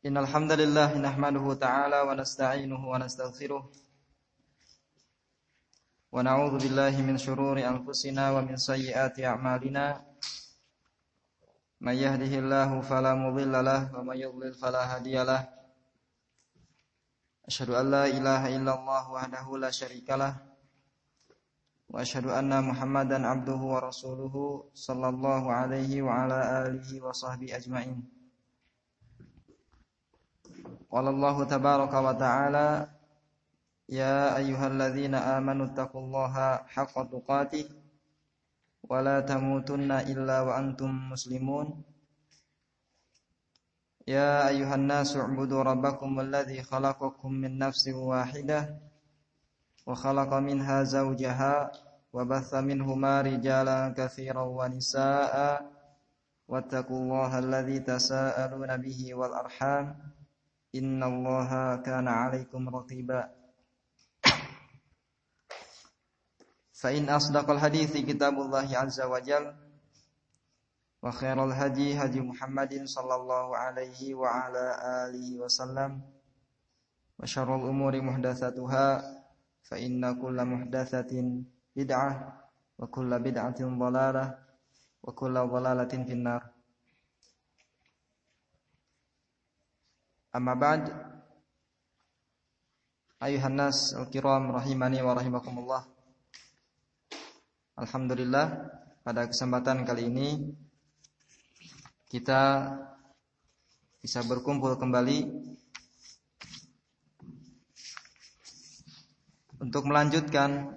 Innal hamdalillah nahmaduhu ta'ala wa nasta'inuhu wa nastaghfiruh wa na'udzu billahi min shururi anfusina wa min sayyiati a'malina may yahdihillahu fala mudilla lahu wa may yudlil fala hadiyalah. Asyhadu an la ilaha illallah wahdahu la syarikalah wa asyhadu anna Muhammadan abduhu wa rasuluhu sallallahu alaihi wa ala alihi wa sahbihi ajma'in. Qala Allahu tabaraka wa ta'ala ya ayyuhalladzina amanu taqullaha haqqa tuqatih wa la tamutunna illa wa antum muslimun. Ya ayyuhan nasu u'budu rabbakum alladzi khalaqakum min nafsin wahidah wa khalaqa minha zawjaha wa batha minhuma rijalan katsiran wa nisaa'a wattaqullaha alladzi tasaaluna bihi wal arham innallaha kana 'alaikum raqiba. Fa in asdaqal hadithi kitabullahi azza wa jalla wa khairal hadi hadi Muhammadin sallallahu alaihi wa ala alihi wasallam wa syarrul umuri muhdatsatuha fa inna kulla muhdatsatin bid'ah wa kulla bid'atin dhalalah wa kulla dhalalatin finnar. Amma ba'd, ayuhan nas al-kiram rahimani wa rahimakumullah. Alhamdulillah, pada kesempatan kali ini kita bisa berkumpul kembali untuk melanjutkan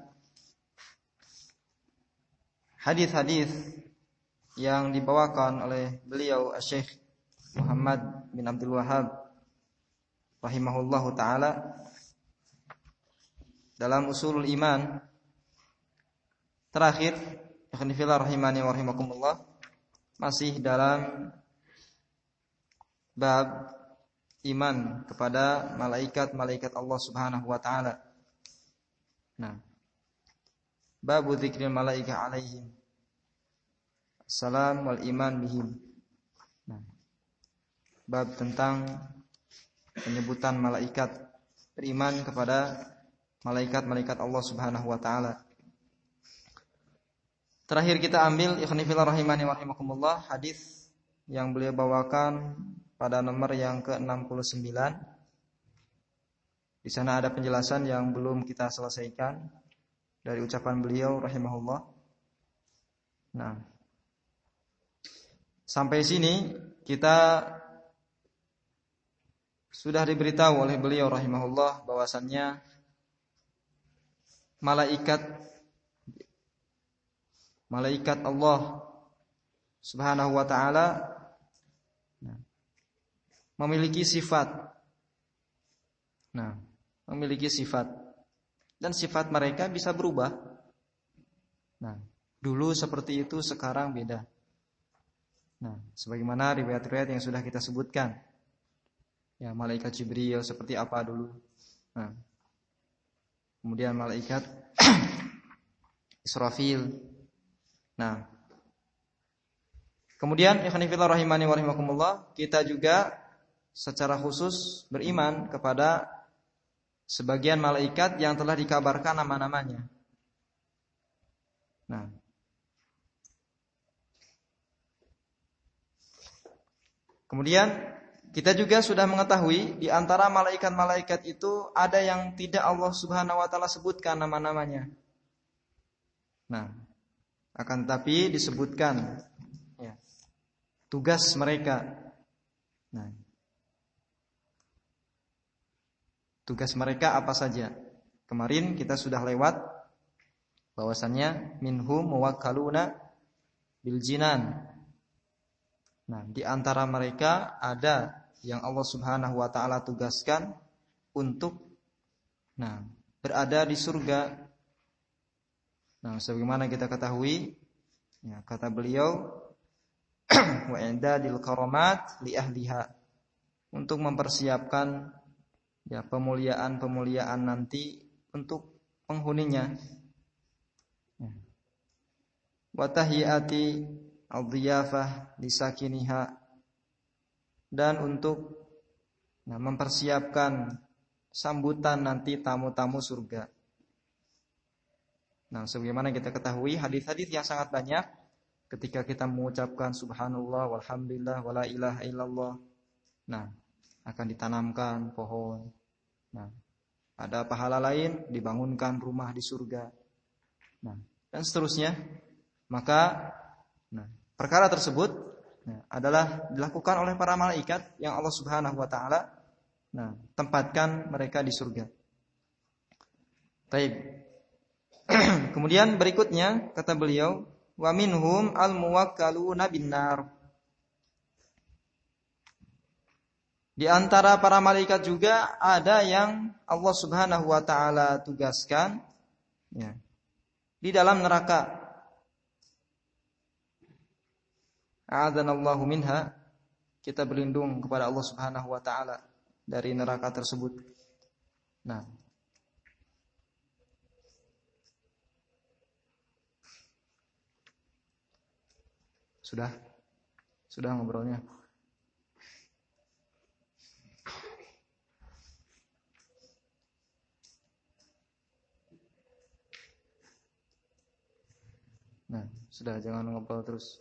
hadis-hadis yang dibawakan oleh beliau Syekh Muhammad bin Abdul Wahhab rahimahullahu ta'ala dalam usulul iman. Terakhir, ikhwan fillah rahimani wa rahimakumullah, masih dalam bab iman kepada malaikat-malaikat Allah Subhanahu wa taala. Nah, bab dzikril malaikah alaihim assalam wal iman bihim. Nah, bab tentang penyebutan malaikat, beriman kepada malaikat-malaikat Allah Subhanahu wa taala. Terakhir kita ambil ikhwan fillah rahimani wa rahimakumullah hadis yang beliau bawakan pada nomor yang ke-69. Di sana ada penjelasan yang belum kita selesaikan dari ucapan beliau rahimahullah. Nah, sampai sini kita sudah diberitahu oleh beliau rahimahullah bahwasannya malaikat Allah Subhanahu wa taala memiliki sifat. Nah, memiliki sifat dan sifat mereka bisa berubah. Nah, dulu seperti itu, sekarang beda. Nah, sebagaimana riwayat-riwayat yang sudah kita sebutkan. Ya, malaikat Jibril seperti apa dulu. Nah, kemudian malaikat Israfil. Nah, kemudian ikhwan fillah rahimani wa rahimakumullah, kita juga secara khusus beriman kepada sebagian malaikat yang telah dikabarkan nama-namanya. Nah, kemudian kita juga sudah mengetahui di antara malaikat-malaikat itu ada yang tidak Allah Subhanahu wa taala sebutkan nama-namanya. Nah, akan tetapi disebutkan ya, tugas mereka. Nah, tugas mereka apa saja? Kemarin kita sudah lewat bahwasannya minhum muwakkaluna bil jinan. Nah, di antara mereka ada yang Allah Subhanahu wa taala tugaskan untuk berada di surga. Nah, sebagaimana kita ketahui, ya, kata beliau wa indadil karamat li ahliha, untuk mempersiapkan ya pemuliaan-pemuliaan nanti untuk penghuninya. Wa tahiyati al-dhiyafah lisakiniha, dan untuk Nah, mempersiapkan sambutan nanti tamu-tamu surga. Nah, sebagaimana kita ketahui hadis-hadis yang sangat banyak ketika kita mengucapkan subhanallah walhamdulillah wala ilaha illallah. Nah, akan ditanamkan pohon. Nah, ada pahala lain dibangunkan rumah di surga. Nah, dan seterusnya. Maka perkara tersebut adalah dilakukan oleh para malaikat yang Allah Subhanahu wa taala tempatkan mereka di surga. Baik. Kemudian berikutnya kata beliau, wa minhum al-muwakkaluna bin-nar. Di antara para malaikat juga ada yang Allah Subhanahu wa taala tugaskan di dalam neraka. A'adzanallahu minha. Kita berlindung kepada Allah Subhanahu wa taala dari neraka tersebut. Nah, Sudah ngobrolnya. Nah, sudah, jangan ngobrol terus.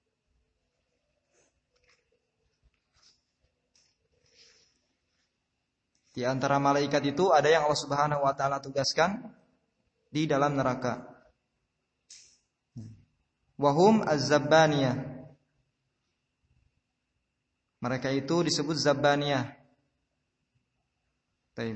Di antara malaikat itu ada yang Allah Subhanahu wa taala tugaskan di dalam neraka. Wahum az-zabbaniyah. Mereka itu disebut zabbaniyah. Baik.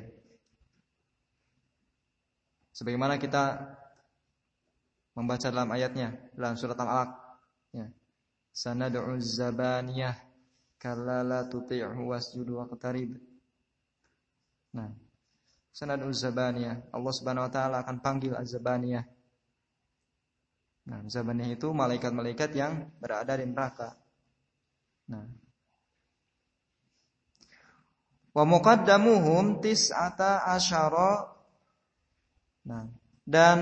Sebagaimana kita membaca dalam ayatnya dalam surat Al-Alaq, Sanad'u az-zabbaniyah kalla la tuti'hu wasjudu waqtarib. Nah, sanad'u az-zabbaniyah, Allah Subhanahu wa taala akan panggil az-zabbaniyah. Nah, zabaniyah itu malaikat-malaikat yang berada di neraka. Nah, wa muqaddamuhum tis'ata asyara. Dan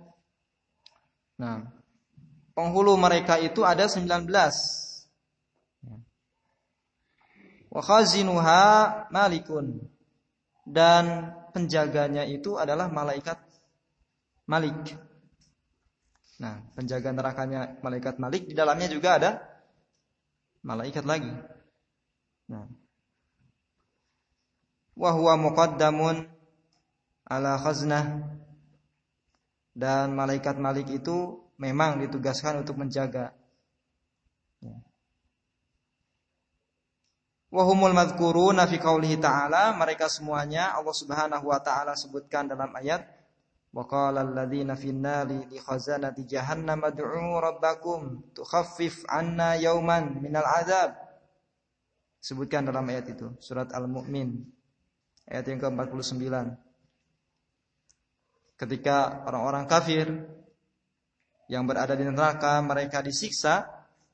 penghulu mereka itu ada 19. Wa khazinuha malikun. Dan penjaganya itu adalah malaikat Malik. Nah, penjaga nerakanya malaikat Malik, di dalamnya juga ada malaikat lagi. Nah, wa huwa muqaddamun ala khaznah. Dan malaikat Malik itu memang ditugaskan untuk menjaga. Wa humul madhkuruna fi qoulihi ta'ala, mereka semuanya Allah Subhanahu wa taala sebutkan dalam ayat wa qala alladziina fin naari li khazanati jahannam ad'u rabbakum tukhaffif 'anna yawman minal 'adzab. Sebutkan dalam ayat itu, surat Al-Mu'min ayat yang ke-49. Ketika orang-orang kafir yang berada di neraka mereka disiksa,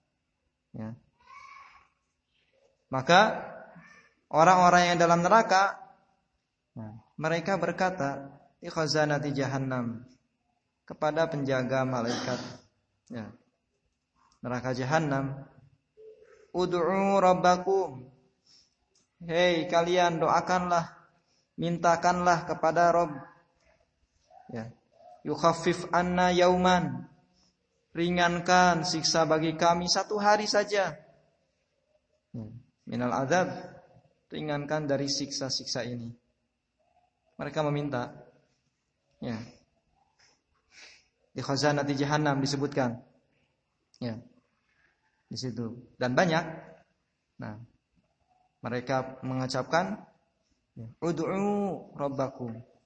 maka orang-orang yang dalam neraka mereka berkata di khazanati jahannam, kepada penjaga malaikat neraka jahannam, ud'u rabbakum, hei kalian doakanlah, mintakanlah kepada Rabb, yukhaffif anna yauman, ringankan siksa bagi kami 1 hari saja, minal azab, ringankan dari siksa-siksa ini. Mereka meminta, di khazanati jahannam disebutkan, di situ, dan banyak. Nah, mereka mengucapkan ud'u rabbakum,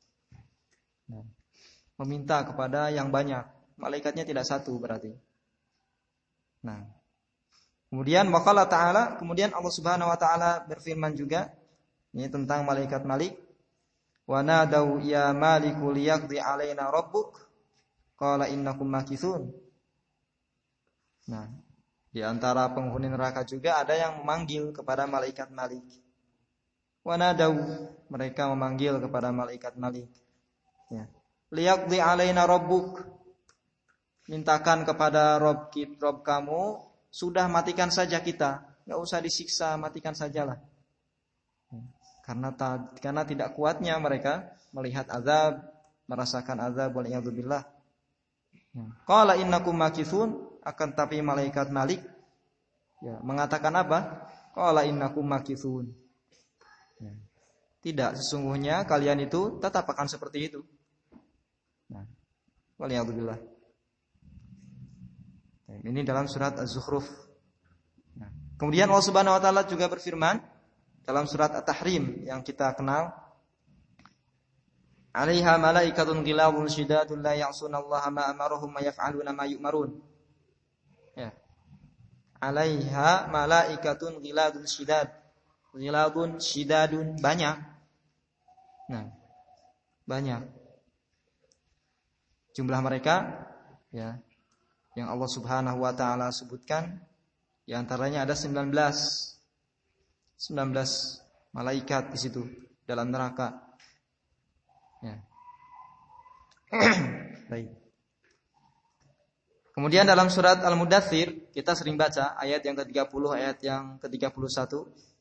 meminta kepada yang banyak. Malaikatnya tidak satu berarti. Nah, kemudian waqala ta'ala, kemudian Allah Subhanahu wa taala berfirman juga ini tentang malaikat Malik, wa nadau ya maliku liyaqdi alaina rabbuk qala innakum makithun. Nah, di antara penghuni neraka juga ada yang memanggil kepada malaikat Malik. Wa nadau, mereka memanggil kepada malaikat Malik, liyaqdi alaina rabbuk, mintakan kepada Rabb kamu, sudah matikan saja kita, enggak usah disiksa, matikan sajalah. Karena tidak kuatnya mereka melihat azab, merasakan azab, waliyadzubillah. Qala innakum makithun, akan tapi malaikat Malik mengatakan apa? Qala innakum makithun. Tidak, sesungguhnya kalian itu tetap akan seperti itu. Waliyadzubillah. Ini dalam surat Az-Zukhruf. Kemudian Allah Subhanahu wa taala juga berfirman dalam surat At-Tahrim yang kita kenal, 'alaiha malaikatun ghilazun shidadun la ya'sunallaha ma amarahum wa yaf'aluna ma yu'marun. 'Alaiha malaikatun ghilazun shidad. Ghilazun shidadun, banyak. Banyak. Jumlah mereka yang Allah Subhanahu wa taala sebutkan di antaranya ada 19 malaikat di situ dalam neraka. Baik. Kemudian dalam surat Al-Mudaththir kita sering baca ayat yang ke-30, ayat yang ke-31.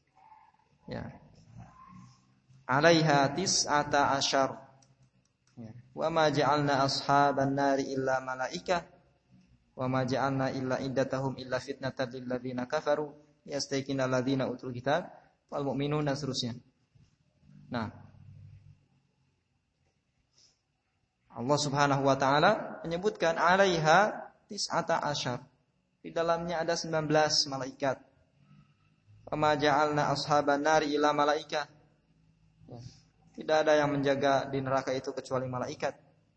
Alaiha tis'ata asyar. Wa ma ja'alna ashaban nari illa malaikah wa ma ja'alna illa iddatahum illa fitnatan lil ladzina kafaru yastayqinal ladzina utul kitab wal mu'minun, dan seterusnya. Allah Subhanahu wa taala menyebutkan 'alaiha tis'ata asyar. Di dalamnya ada 19 malaikat. Wa ma ja'alna ashaban nari illa malaikah. Tidak ada yang menjaga di neraka itu kecuali malaikat.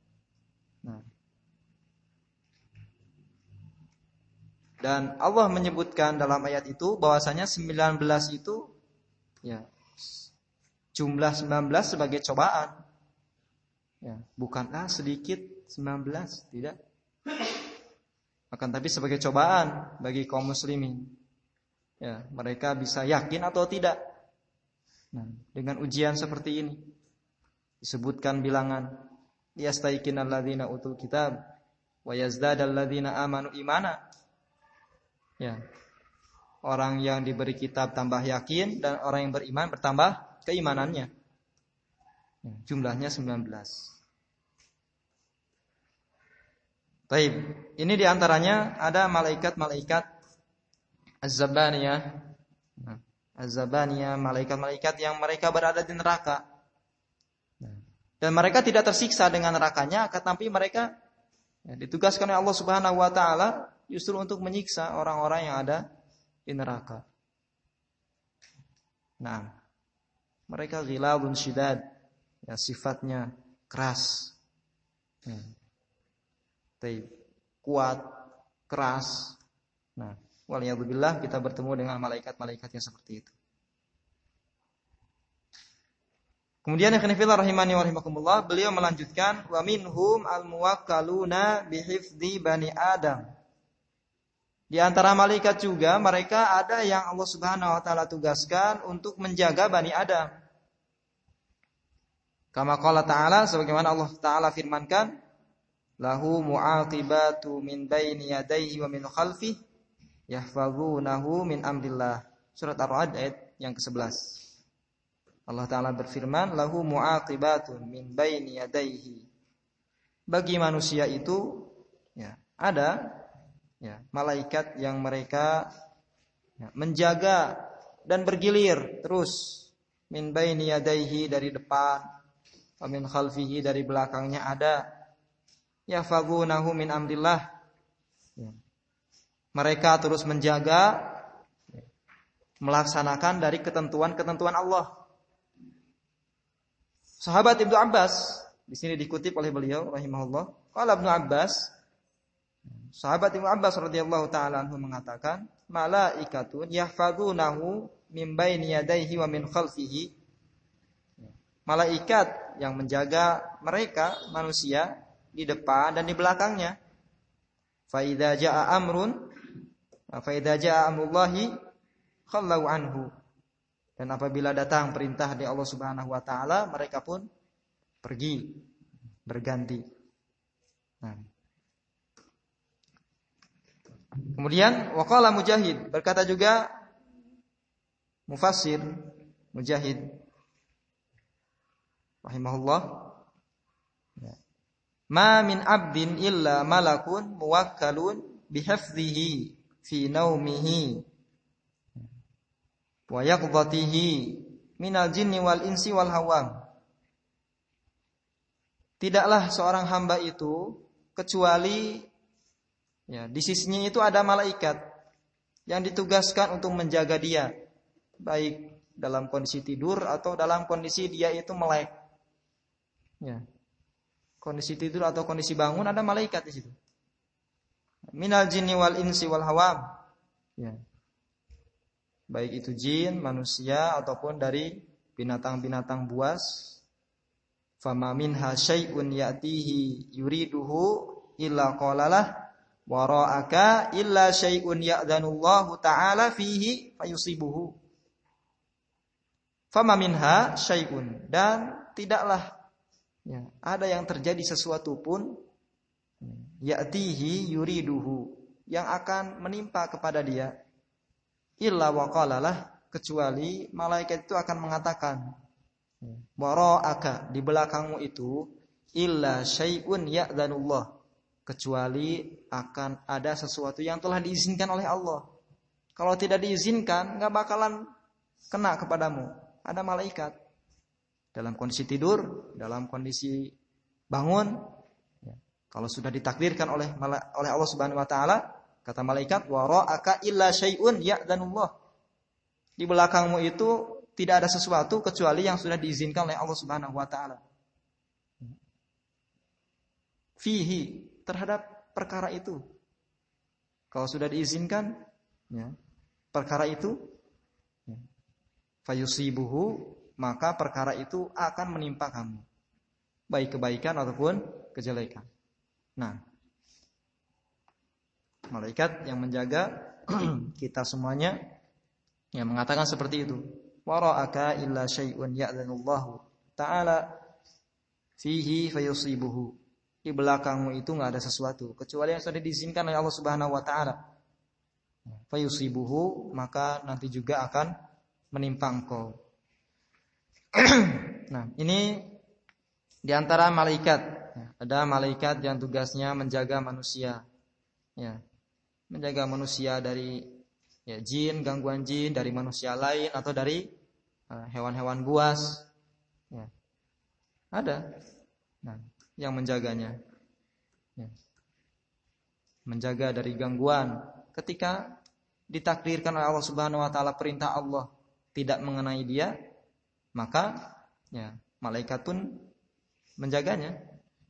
Dan Allah menyebutkan dalam ayat itu bahwasanya 19 itu jumlah 19 sebagai cobaan. Bukanlah sedikit 19, tidak. Akan tapi sebagai cobaan bagi kaum muslimin. Mereka bisa yakin atau tidak. Dengan ujian seperti ini disebutkan bilangan yastaiqinal ladzina utul kitab wa yazdadal ladzina amanu imana. Orang yang diberi kitab tambah yakin dan orang yang beriman bertambah keimanannya. Jumlahnya 19. Baik, ini diantaranya ada malaikat-malaikat Az-Zabaniyah. Az-Zabaniyah, malaikat-malaikat yang mereka berada di neraka. Dan mereka tidak tersiksa dengan nerakanya, tetapi mereka ditugaskan oleh Allah Subhanahu wa taala justru untuk menyiksa orang-orang yang ada di neraka. Mereka ghilazun syidad, sifatnya keras. Kuat, keras. Waliyadzubillah, kita bertemu dengan malaikat-malaikat yang seperti itu. Kemudian ikhwanifillah rahimani wa rahimakumullah, beliau melanjutkan wa minhum al-muwakkaluna bihifdzi bani Adam. Di antara malaikat juga mereka ada yang Allah Subhanahu wa taala tugaskan untuk menjaga Bani Adam. Kama qala ta'ala, sebagaimana Allah taala firmankan, lahu mu'aqibatu min baini yadayhi wa min khalfihi yahfazunahu min amrillah. Surat Ar-Ra'd ayat yang ke-11. Allah taala berfirman, lahu mu'aqibatun min baini yadayhi. Bagi manusia itu ada malaikat yang mereka menjaga dan bergilir terus, min baini yadayhi dari depan, wa min khalfihi dari belakangnya ada, yahfazunahu min amrillah. Mereka terus menjaga, melaksanakan dari ketentuan-ketentuan Allah. Sahabat Ibnu Abbas di sini dikutip oleh beliau rahimahullah, qala Ibnu Abbas, sahabat Ibnu Abbas radhiyallahu taala anhu mengatakan, malaikatun yahfazunahu min baini yadayhi wa min khalfihi. Malaikat yang menjaga mereka manusia di depan dan di belakangnya. Fa idza jaa amrullahi khallau anhu. Dan apabila datang perintah dari Allah Subhanahu wa taala, mereka pun pergi, berganti. Kemudian waqala Mujahid, berkata juga mufassir Mujahid, rahimahullah, ma min 'abdin illa malakun muwakkalun bihifdhihi fi naumihi wa yaqdhatihi minal jinni wal insi wal hawam. Tidaklah seorang hamba itu kecuali di sisinya itu ada malaikat yang ditugaskan untuk menjaga dia, baik dalam kondisi tidur atau dalam kondisi dia itu melek. Kondisi tidur atau kondisi bangun ada malaikat di situ. Minal jinni wal insi wal hawam. Baik itu jin, manusia ataupun dari binatang-binatang buas. Fama minha syai'un ya'tihi yuriduhu illa qalalah wara'aka illa syai'un ya'dhanullahu ta'ala fihi fayusibuhu. Fama minha syai'un, dan tidaklah ada yang terjadi sesuatu pun ya'tihi yuriduhu, yang akan menimpa kepada dia, illa waqalalah, kecuali malaikat itu akan mengatakan wara'aka, di belakangmu itu, illa syai'un ya'dhanullah, kecuali akan ada sesuatu yang telah diizinkan oleh Allah. Kalau tidak diizinkan, enggak bakalan kena kepadamu. Ada malaikat dalam kondisi tidur, dalam kondisi bangun. Kalau sudah ditakdirkan oleh Allah Subhanahu wa taala, kata malaikat, wara'aka illa syai'un ya'dhanullah, di belakangmu itu tidak ada sesuatu kecuali yang sudah diizinkan oleh Allah Subhanahu wa taala. Fihi, terhadap perkara itu. Kalau sudah diizinkan perkara itu, fayusibuhu, maka perkara itu akan menimpa kamu, baik kebaikan ataupun kejelekan. Nah, malaikat yang menjaga kita semuanya yang mengatakan seperti itu. Wara'aka illa syai'un ya'dhanullahu ta'ala fihi fayusibuhu, di belakangmu itu enggak ada sesuatu kecuali yang sudah diizinkan oleh Allah Subhanahu wa taala. Fayusibuhu, maka nanti juga akan menimpa engkau. Nah, ini di antara malaikat. Ada malaikat yang tugasnya menjaga manusia. Menjaga manusia dari jin, gangguan jin, dari manusia lain atau dari hewan-hewan buas. Ada yang menjaganya. Menjaga dari gangguan. Ketika ditakdirkan oleh Allah Subhanahu wa taala perintah Allah tidak mengenai dia, maka malaikat pun menjaganya.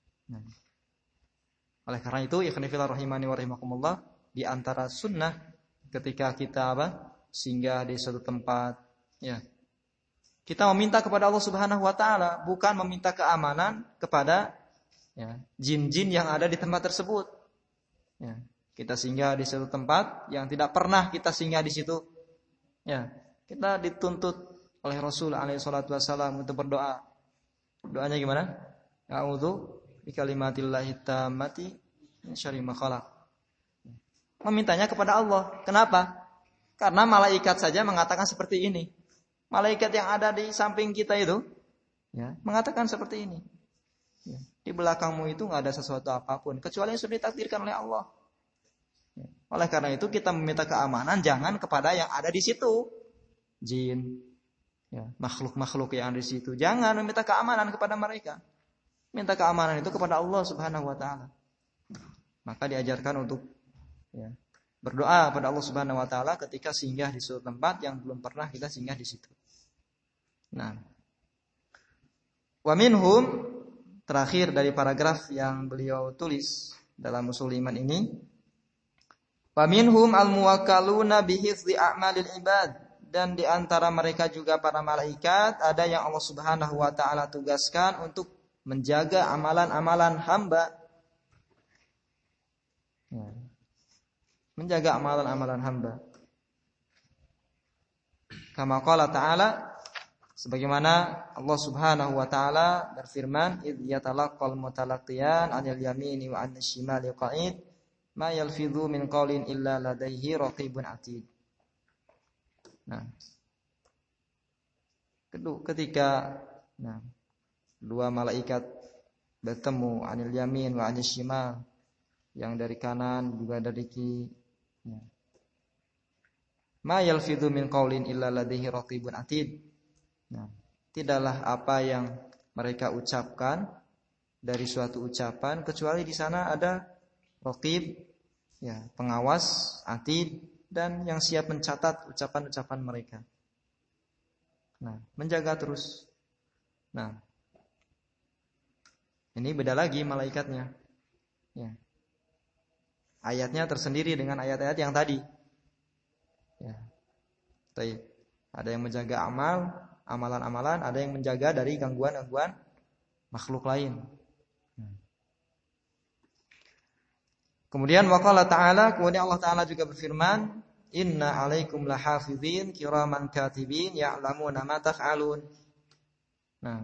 Oleh karena itu, ikhwan fillah rahimani wa rahimakumullah, di antara sunnah ketika kita singgah di suatu tempat, kita meminta kepada Allah Subhanahu wa taala, bukan meminta keamanan kepada jin-jin yang ada di tempat tersebut. Kita singgah di suatu tempat yang tidak pernah kita singgah di situ. Kita dituntut oleh Rasul alaihi salatu wasallam untuk berdoa. Doanya gimana? A'udzu bikalimatillahi tammati min syarri ma khalaq. Memintanya kepada Allah. Kenapa? Karena malaikat saja mengatakan seperti ini. Malaikat yang ada di samping kita itu mengatakan seperti ini. Di belakangmu itu enggak ada sesuatu apapun kecuali yang sudah ditakdirkan oleh Allah. Oleh karena itu kita meminta keamanan jangan kepada yang ada di situ. Jin, makhluk-makhluk yang ada di situ. Jangan meminta keamanan kepada mereka. Minta keamanan itu kepada Allah Subhanahu wa taala. Maka diajarkan untuk berdoa pada Allah Subhanahu wa taala ketika singgah di suatu tempat yang belum pernah kita singgah di situ. Nah, wa minhum, terakhir dari paragraf yang beliau tulis dalam usul iman ini, wa minhum al-muwakkaluna bihifdzi a'malil ibad, dan di antara mereka juga para malaikat ada yang Allah Subhanahu wa taala tugaskan untuk menjaga amalan-amalan hamba. Menjaga amalan-amalan hamba. Kama qala ta'ala, sebagaimana Allah Subhanahu wa taala berfirman, idz yatalaqqal mutalaqqiyan 'anil yamini wa 'anil shimali qa'id ma yalfidhu min qawlin illa ladaihi raqibun 'atid. Nah, ketika Dua malaikat bertemu, anil yamin wa anil shimal, yang dari kanan juga dari kiri. Ma yalfidhu min qaulin illa ladaihi raqibun atid. Nah, tidaklah apa yang mereka ucapkan dari suatu ucapan kecuali di sana ada raqib, ya, pengawas, atid, dan yang siap mencatat ucapan-ucapan mereka. Nah, menjaga terus. Nah, ini beda lagi malaikatnya. Ya. Ayatnya tersendiri dengan ayat-ayat yang tadi. Ya. Baik. Ada yang menjaga amalan-amalan, ada yang menjaga dari gangguan-gangguan makhluk lain. Kemudian waqala ta'ala, kemudian Allah Ta'ala juga berfirman, inna alaikum lahafizin kiraman katibin ya'lamuna ma taf'alun. Nah,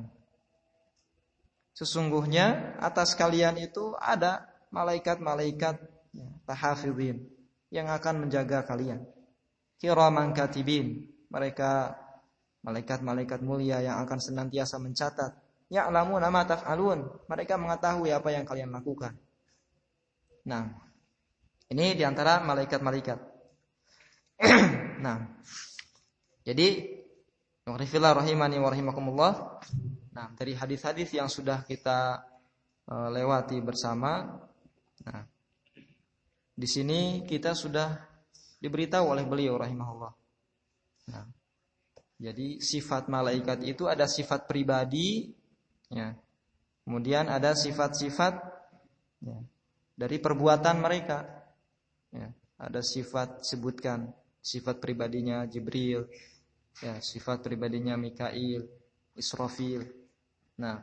sesungguhnya atas kalian itu ada malaikat-malaikat lahafizin yang akan menjaga kalian. Kiraman katibin, mereka malaikat-malaikat mulia yang akan senantiasa mencatat. Ya'lamuna ma taf'alun, mereka mengetahui apa yang kalian lakukan. Nah, ini diantara malaikat-malaikat. Nah, jadi waqifillah rahimani wa rahimakumullah. Nah, dari hadis-hadis yang sudah kita lewati bersama, nah, di sini kita sudah diberitahu oleh beliau rahimahullah. Nah, jadi sifat malaikat itu ada sifat pribadi, ya. Kemudian ada sifat-sifat, ya, dari perbuatan mereka. Ya, ada sifat, sebutkan sifat pribadinya Jibril, ya, sifat pribadinya Mikail, Israfil. Nah,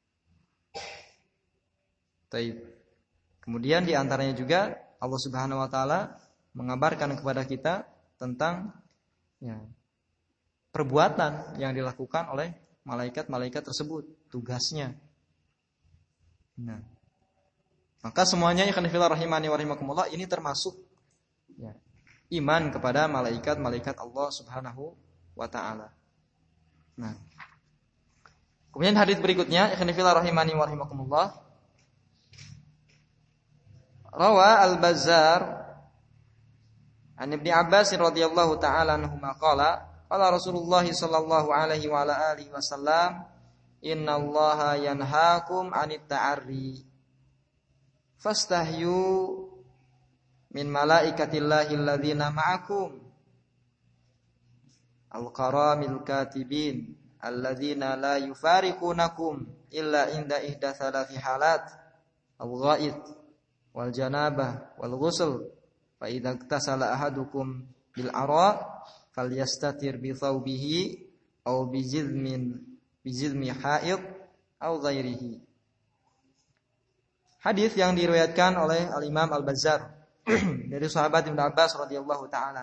taib. Kemudian di antaranya juga Allah Subhanahu wa taala mengabarkan kepada kita tentang, ya, perbuatan yang dilakukan oleh malaikat-malaikat tersebut, tugasnya. Nah, maka semuanya ikhwan fillah rahimani wa rahimakumullah, ini termasuk, ya, iman kepada malaikat-malaikat Allah Subhanahu wa taala. Nah, kemudian hadis berikutnya ikhwan fillah rahimani wa rahimakumullah, rawa Al-Bazzar an Ibnu Abbas radhiyallahu taala anhuma qala qala Rasulullah sallallahu alaihi wa ala alihi wasallam innallaha yanhaakum 'anit ta'arri fastahyu min malaikatillahi alladzina ma'akum al-qaramil katibin alladzina la yufariqunakum illa inda ihda thalathi halat al-ghaid wal janabah wal ghusl fa idza iktasala ahadukum bil ara falyastatir bi thawbihi aw bi jizmi haid aw ghairihi. Hadis yang diriwayatkan oleh Al-Imam Al-Bazzar dari sahabat Ibnu Abbas radhiyallahu taala.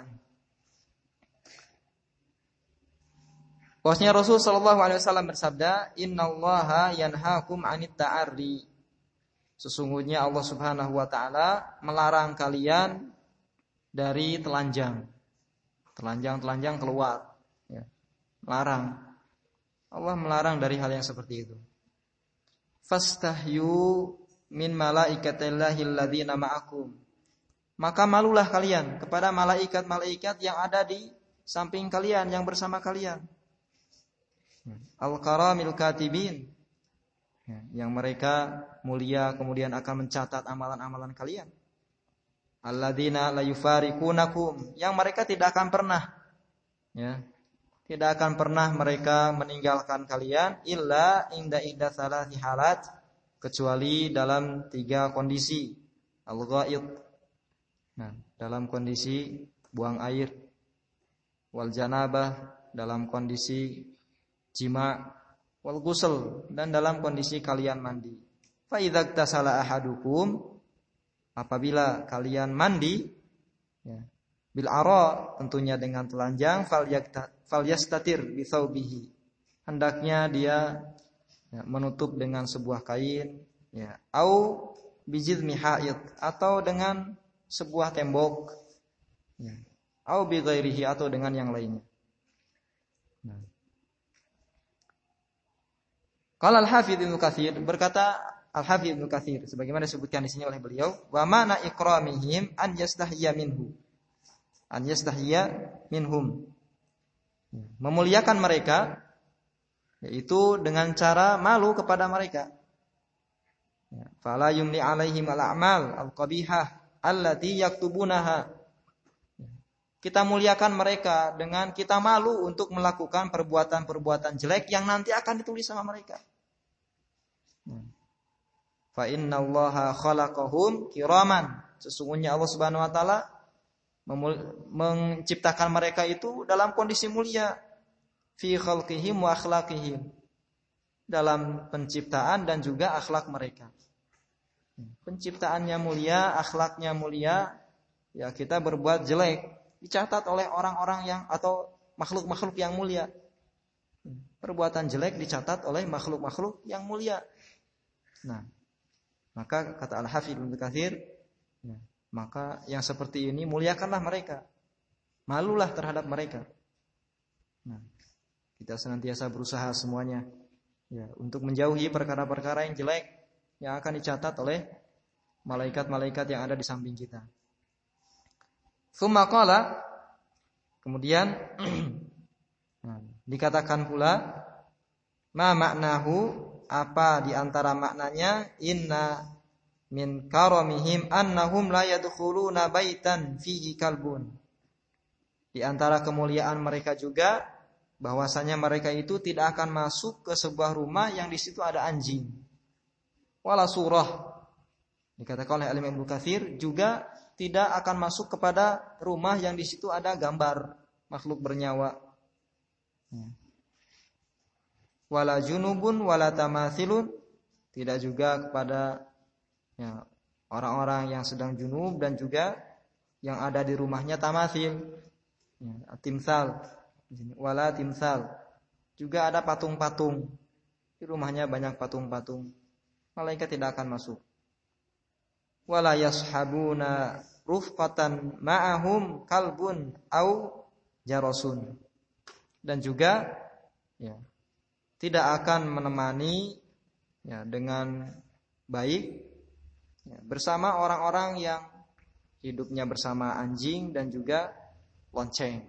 Bahwasanya Rasul sallallahu alaihi wasallam bersabda, "Innallaha yanhaakum 'anit ta'arri." Sesungguhnya Allah Subhanahu wa taala melarang kalian dari telanjang. Telanjang-telanjang keluar, ya. Melarang. Allah melarang dari hal yang seperti itu. Fastahyu min malaikatillahi alladzina ma'akum. Maka malulah kalian kepada malaikat-malaikat yang ada di samping kalian, yang bersama kalian. Al-karamil katibin, yang mereka mulia kemudian akan mencatat amalan-amalan kalian. Alladzina la yufariqunakum, yang mereka tidak akan pernah, ya, tidak akan pernah mereka meninggalkan kalian illa inda salati halat, kecuali dalam 3 kondisi. Al-ghaid, nah, dalam kondisi buang air, wal janabah, dalam kondisi jima, wal ghusl, dan dalam kondisi kalian mandi. Fa idza iktasala ahadukum, apabila kalian mandi, ya, bil ara, tentunya dengan telanjang, falyastatir bi thawbihi, hendaknya dia, ya, menutup dengan sebuah kain, ya, au bi jizmi haid, atau dengan sebuah tembok, ya, au bi ghairihi, atau dengan yang lainnya. Nah, Qala Al-Hafidz Ibnu Katsir, berkata Al-Hafidz Ibnu Katsir sebagaimana disebutkan di sini oleh beliau, wa mana ikramihim an yastahiyya minhu. An yastahiyya minhum. Memuliakan mereka yaitu dengan cara malu kepada mereka. Fala yumli alaihim al-a'mal al-qabihah allati yaktubunaha. Kita muliakan mereka dengan kita malu untuk melakukan perbuatan-perbuatan jelek yang nanti akan ditulis sama mereka. Fa innallaha khalaqahum kiraman. Sesungguhnya Allah Subhanahu wa taala menciptakan mereka itu dalam kondisi mulia. Fi khalqihim wa akhlaqihim. Dalam penciptaan dan juga akhlak mereka. Penciptaannya mulia, akhlaknya mulia, ya kita berbuat jelek dicatat oleh orang-orang yang atau makhluk-makhluk yang mulia. Perbuatan jelek dicatat oleh makhluk-makhluk yang mulia. Nah, maka kata Al-Hafidz Ibnu Katsir, ya, maka yang seperti ini muliakanlah mereka. Malulah terhadap mereka. Nah, kita senantiasa berusaha semuanya ya untuk menjauhi perkara-perkara yang jelek yang akan dicatat oleh malaikat-malaikat yang ada di samping kita. Tsumma qala, kemudian dikatakan pula, ma maknahu, apa di antara maknanya, inna min karamihim annahum la yadkhuluna baitan fihi kalbun. Di antara kemuliaan mereka juga bahwasanya mereka itu tidak akan masuk ke sebuah rumah yang di situ ada anjing. Wala surah. Dikatakan oleh Imam Ibnu Katsir juga tidak akan masuk kepada rumah yang di situ ada gambar makhluk bernyawa. Wala junubun wala tamathilun, tidak juga kepada ya, orang-orang yang sedang junub dan juga yang ada di rumahnya tamathil. Ya, timsal. Wala timsal. Juga ada patung-patung. Di rumahnya banyak patung-patung. Malaikat tidak akan masuk. Wala yashabuna rufqatan ma'ahum kalbun au jarasun. Dan juga ya, tidak akan menemani ya, dengan baik ya, bersama orang-orang yang hidupnya bersama anjing dan juga lonceng.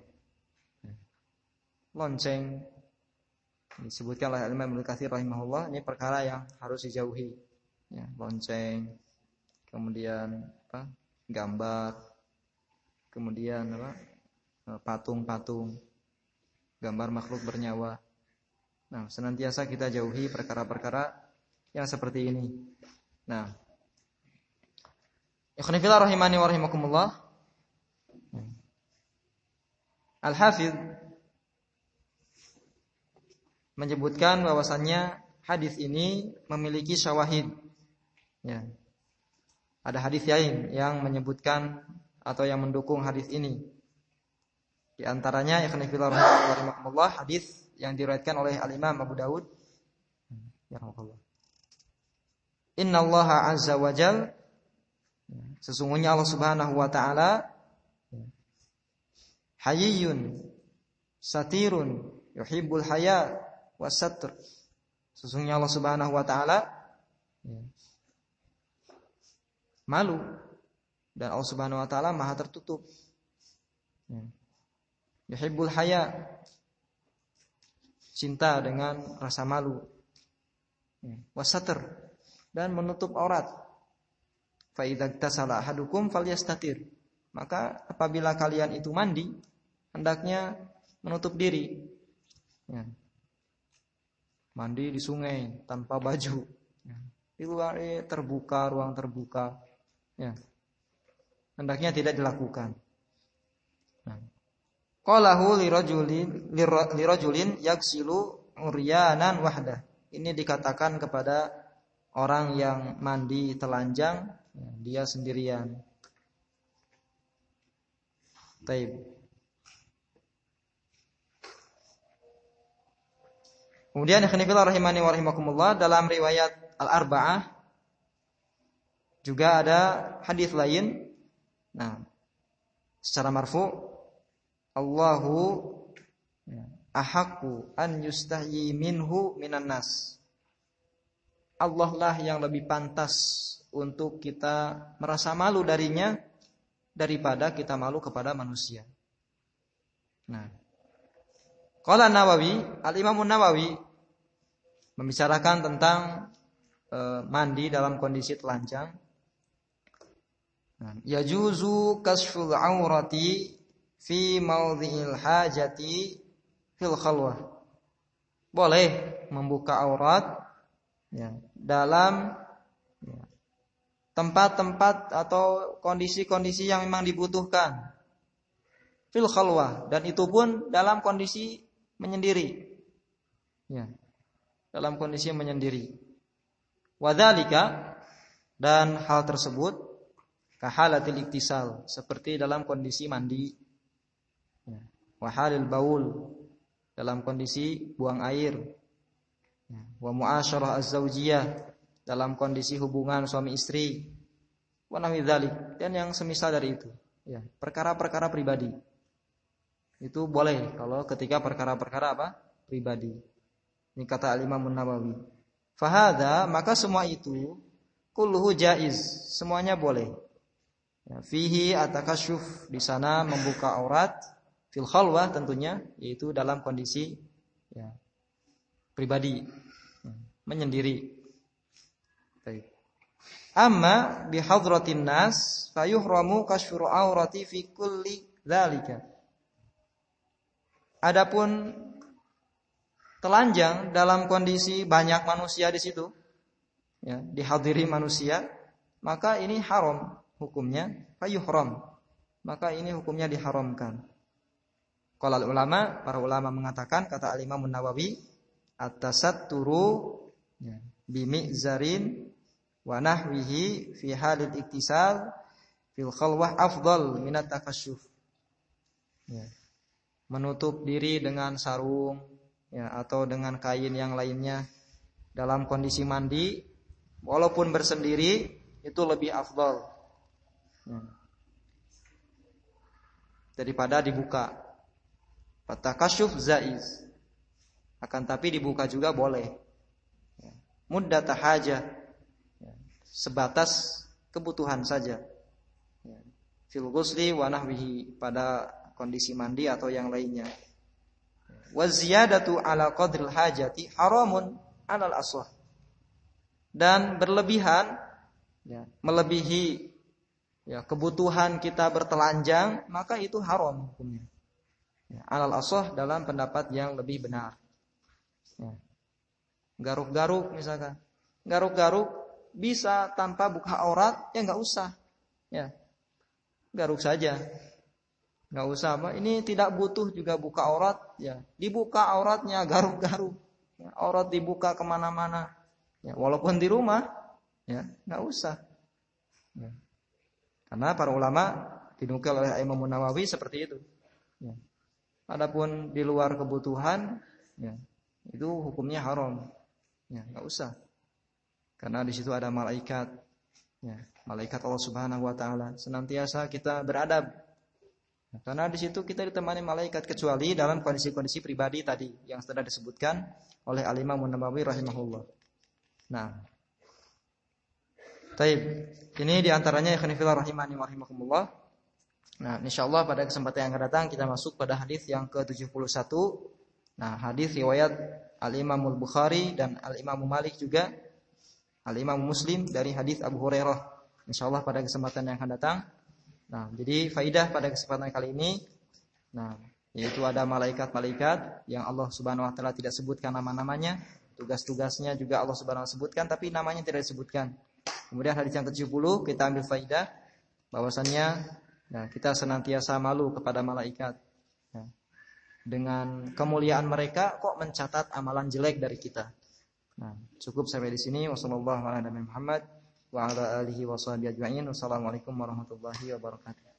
Lonceng disebutkan oleh Imam Ibnu Katsir rahimahullah, ini perkara yang harus dijauhi. Ya, lonceng, kemudian apa? Gambar, kemudian apa? Patung-patung, gambar makhluk bernyawa. Nah, senantiasa kita jauhi perkara-perkara yang seperti ini. Nah, ikhwan fillah rahimani wa rahimakumullah. Al-Hafidz menyebutkan bahwasannya hadis ini memiliki syawahid. Ya. Ada hadis lain yang menyebutkan atau yang mendukung hadis ini. Di antaranya ikhwan fillah rahimakumullah hadis yang diriwayatkan oleh Al-Imam Abu Dawud. Ya Allah. Innallaha azza wa jal, sesungguhnya Allah Subhanahu wa taala hayyun satirun yuhibbul haya wasatr. Sesungguhnya Allah Subhanahu wa taala malu dan Allah Subhanahu wa taala maha tertutup. Yuhibbul haya, cinta dengan rasa malu. Wasatr, dan menutup aurat. Fa idza tasala ahadukum falyastatir. Maka apabila kalian itu mandi, hendaknya menutup diri. Ya. Mandi di sungai tanpa baju. Ya. Di luar terbuka, ruang terbuka. Ya. Hendaknya tidak dilakukan. Nah. Qalahu lirajulin yaghsilu uryanan wahdah. Ini dikatakan kepada orang yang mandi telanjang, ya, dia sendirian. Taib. Kemudian ikhwanifillah rahimani wa rahimakumullah, dalam riwayat Al-Arba'ah juga ada hadis lain. Nah, secara marfu, Allahu ahaqqu an yustahyi minhu minan nas. Allah lah yang lebih pantas untuk kita merasa malu darinya daripada kita malu kepada manusia. Nah, qala Nawawi, Al-Imam Nawawi membicarakan tentang mandi dalam kondisi telanjang. Yajuzu kasful aurati fi maudhi'il hajati fil khalwah. Boleh membuka aurat dalam tempat-tempat atau kondisi-kondisi yang memang dibutuhkan fil khalwah, dan itu pun dalam kondisi menyendiri. Dalam kondisi menyendiri. Wadzalika, dan hal tersebut kahalatil iktisal, seperti dalam kondisi mandi. Wa halil baul, dalam kondisi buang air. Wa muasyarah az-zaujiyah, dalam kondisi hubungan suami istri. Wa nahwi dzalik, dan yang semisal dari itu. Perkara-perkara pribadi. Itu boleh kalau ketika perkara-perkara apa? Pribadi. Ini kata Al-Imam Nawawi. Fahadha, maka semua itu kulluhu jaiz, semuanya boleh. Fihi atakasyuf, di sana membuka aurat, fil khalwah tentunya, yaitu dalam kondisi pribadi, menyendiri. Baik. Amma bi hadratin nas fayuhramu kasyfur aurati fi kulli dzalika. Adapun telanjang dalam kondisi banyak manusia di situ, dihadiri manusia, maka ini haram hukumnya, fayuhram, maka ini hukumnya diharamkan. Qala ulama, para ulama mengatakan, kata Al-Imam Nawawi, at-tasatturu bimi'zarin wa nahwihi fi halil iktisal fil khalwah afdal minat takasyuf. Menutup diri dengan sarung atau dengan kain yang lainnya dalam kondisi mandi walaupun bersendiri itu lebih afdal daripada dibuka. Fatakasyuf zaiz, akan tapi dibuka juga boleh. Muddat hajah, sebatas kebutuhan saja. Fil ghusli wa nahwihi, pada kondisi mandi atau yang lainnya. Wa ziyadatu ala qadril hajati haramun alal aslah. Dan berlebihan, melebihi kebutuhan kita bertelanjang, maka itu haram hukumnya. Alal aslah, dalam pendapat yang lebih benar. Garuk-garuk misalkan. Garuk-garuk bisa tanpa buka aurat, enggak usah. Garuk saja. Enggak usah apa? Ini tidak butuh juga buka aurat, dibuka auratnya, garuk-garuk. Aurat dibuka kemana-mana. Walaupun di rumah, enggak usah. Karena para ulama dinukil oleh Imam Nawawi seperti itu. Adapun di luar kebutuhan, itu hukumnya haram. Enggak usah. Karena di situ ada malaikat. Malaikat Allah Subhanahu wa taala. Senantiasa kita beradab. Karena di situ kita ditemani malaikat, kecuali dalam kondisi-kondisi pribadi tadi yang sudah disebutkan oleh Al-Imam Nawawi rahimahullah. Nah, taib. Ini diantaranya ikhwan fillah rahimani wa rahimakumullah. Nah, insyaallah pada kesempatan yang akan datang kita masuk pada hadis yang ke-71. Nah, hadis riwayat Al-Imam Al-Bukhari dan Al-Imam Malik juga, Al-Imam Muslim dari hadis Abu Hurairah. Insyaallah pada kesempatan yang akan datang. Nah, jadi faidah pada kesempatan kali ini, yaitu ada malaikat-malaikat yang Allah Subhanahu wa taala tidak sebutkan nama-namanya, tugas-tugasnya juga Allah Subhanahu wa taala sebutkan tapi namanya tidak disebutkan. Kemudian hadis yang ke-70 kita ambil faidah bahwasannya kita senantiasa malu kepada malaikat. Dengan kemuliaan mereka kok mencatat amalan jelek dari kita. Nah, cukup sampai di sini. Wassallallahu ala nabiyyina Muhammad wa ala alihi washabihi ajma'in. Wassalamualaikum warahmatullahi wabarakatuh.